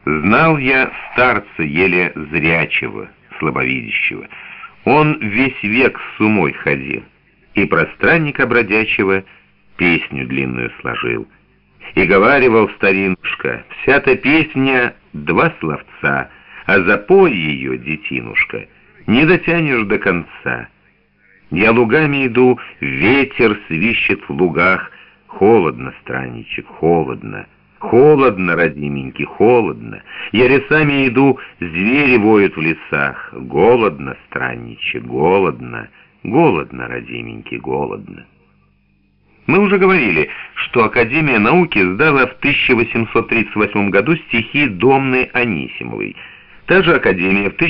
Знал я старца еле зрячего, слабовидящего. Он весь век с умой ходил, и про странника бродячего песню длинную сложил. И говаривал старинушка: вся-то песня два словца, а запой ее, детинушка, не дотянешь до конца. Я лугами иду, ветер свищет в лугах. Холодно, странничек, холодно. Холодно, родименький, холодно. Я лесами иду, звери воют в лесах. Голодно, странничек, голодно. Голодно, родименький, голодно. Мы уже говорили, что Академия науки сдала в 1838 году стихи Домны Анисимовой. Та же Академия в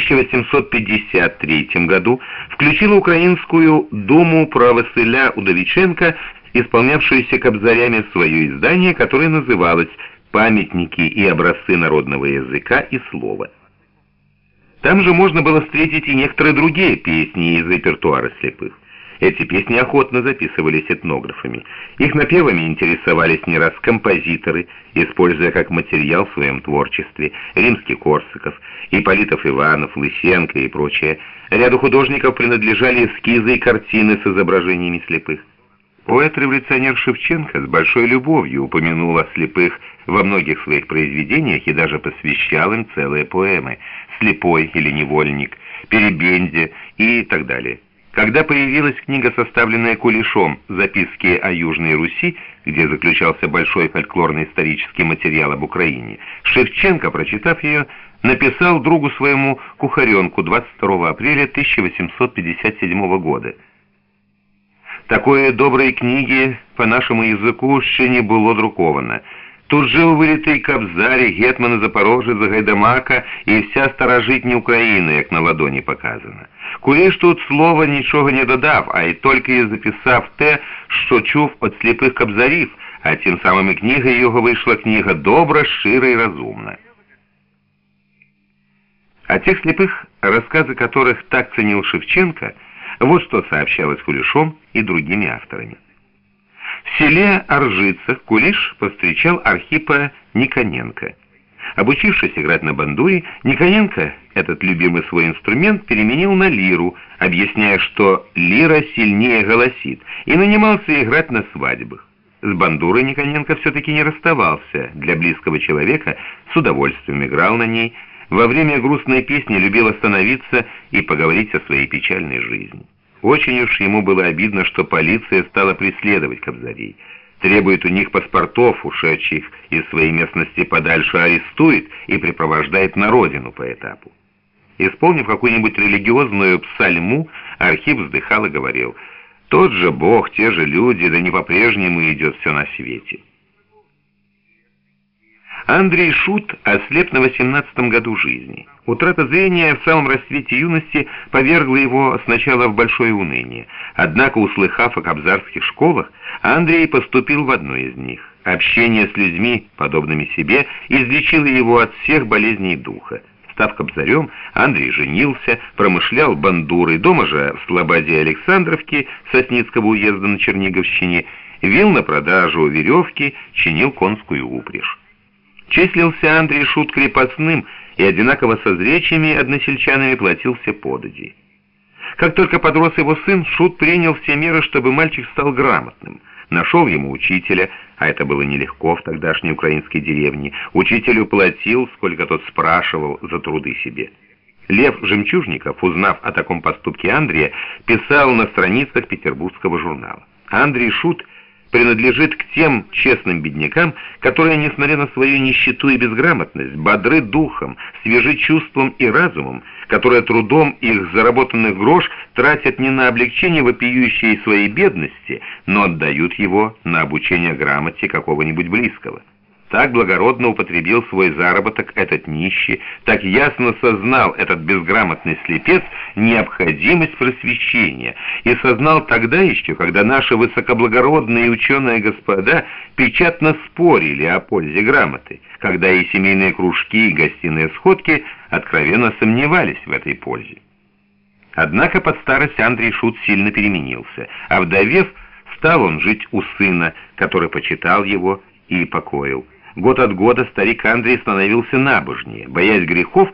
1853 году включила украинскую Думу про Василя Удовиченка, исполнявшуюся кобзарями, в свое издание, которое называлось «Памятники и образцы народного языка и слова». Там же можно было встретить и некоторые другие песни из репертуара слепых. Эти песни охотно записывались этнографами. Их напевами интересовались не раз композиторы, используя как материал в своем творчестве Римский-Корсаков, Ипполитов Иванов, Лысенко и прочее. Ряду художников принадлежали эскизы и картины с изображениями слепых. Поэт-революционер Шевченко с большой любовью упомянул о слепых во многих своих произведениях и даже посвящал им целые поэмы «Слепой» или «Невольник», «Перебенде» и так далее. Когда появилась книга, составленная Кулешом «Записки о Южной Руси», где заключался большой фольклорный исторический материал об Украине, Шевченко, прочитав ее, написал другу своему Кухаренку 22 апреля 1857 года: «Такої доброї книги по нашому язику ще не було друковано. Тут жив вилитий кобзарь, гетман Запорожець, Гайдамака і вся старожитня Україна, як на ладоні показано. Куліш тут слова нічого не додав, а й тільки записав те, що чув від сліпих кобзарів, а тим самим і книгою його вийшла книга добра, щира і розумна». О тех слепых, рассказы которых так ценил Шевченко, вот что сообщалось Кулешом и другими авторами. В селе Оржицах Кулиш повстречал Архипа Никоненко. Обучившись играть на бандуре, Никоненко этот любимый свой инструмент переменил на лиру, объясняя, что лира сильнее голосит, и нанимался играть на свадьбах. С бандурой Никоненко все-таки не расставался. Для близкого человека с удовольствием играл на ней. Во время грустной песни любил остановиться и поговорить о своей печальной жизни. Очень уж ему было обидно, что полиция стала преследовать кобзарей. Требует у них паспортов, ушедших из своей местности подальше, арестует и припровождает на родину по этапу. Исполнив какую-нибудь религиозную псальму, Архип вздыхал и говорил: «Тот же Бог, те же люди, да не по-прежнему идет все на свете». Андрей Шут ослеп на 18-м году жизни. Утрата зрения в самом расцвете юности повергла его сначала в большое уныние. Однако, услыхав о кобзарских школах, Андрей поступил в одну из них. Общение с людьми, подобными себе, излечило его от всех болезней духа. Став кобзарем, Андрей женился, промышлял бандурой, дома же в Слободе Александровке Сосницкого уезда на Черниговщине, вил на продажу веревки, чинил конскую упряжь. Числился Андрей Шут крепостным и одинаково со зрячими односельчанами платился подати. Как только подрос его сын, Шут принял все меры, чтобы мальчик стал грамотным. Нашел ему учителя, а это было нелегко в тогдашней украинской деревне. Учителю платил, сколько тот спрашивал за труды себе. Лев Жемчужников, узнав о таком поступке Андрея, писал на страницах петербургского журнала: «Андрей Шут принадлежит к тем честным беднякам, которые, несмотря на свою нищету и безграмотность, бодры духом, свежи чувством и разумом, которые трудом их заработанных грош тратят не на облегчение вопиющей своей бедности, но отдают его на обучение грамоте какого-нибудь близкого». Так благородно употребил свой заработок этот нищий, так ясно сознал этот безграмотный слепец необходимость просвещения, и сознал тогда еще, когда наши высокоблагородные ученые господа печатно спорили о пользе грамоты, когда и семейные кружки, и гостиные сходки откровенно сомневались в этой пользе. Однако под старость Андрей Шут сильно переменился, а вдовев, стал он жить у сына, который почитал его и покоил. Год от года старик Андрей становился набожнее. Боясь грехов,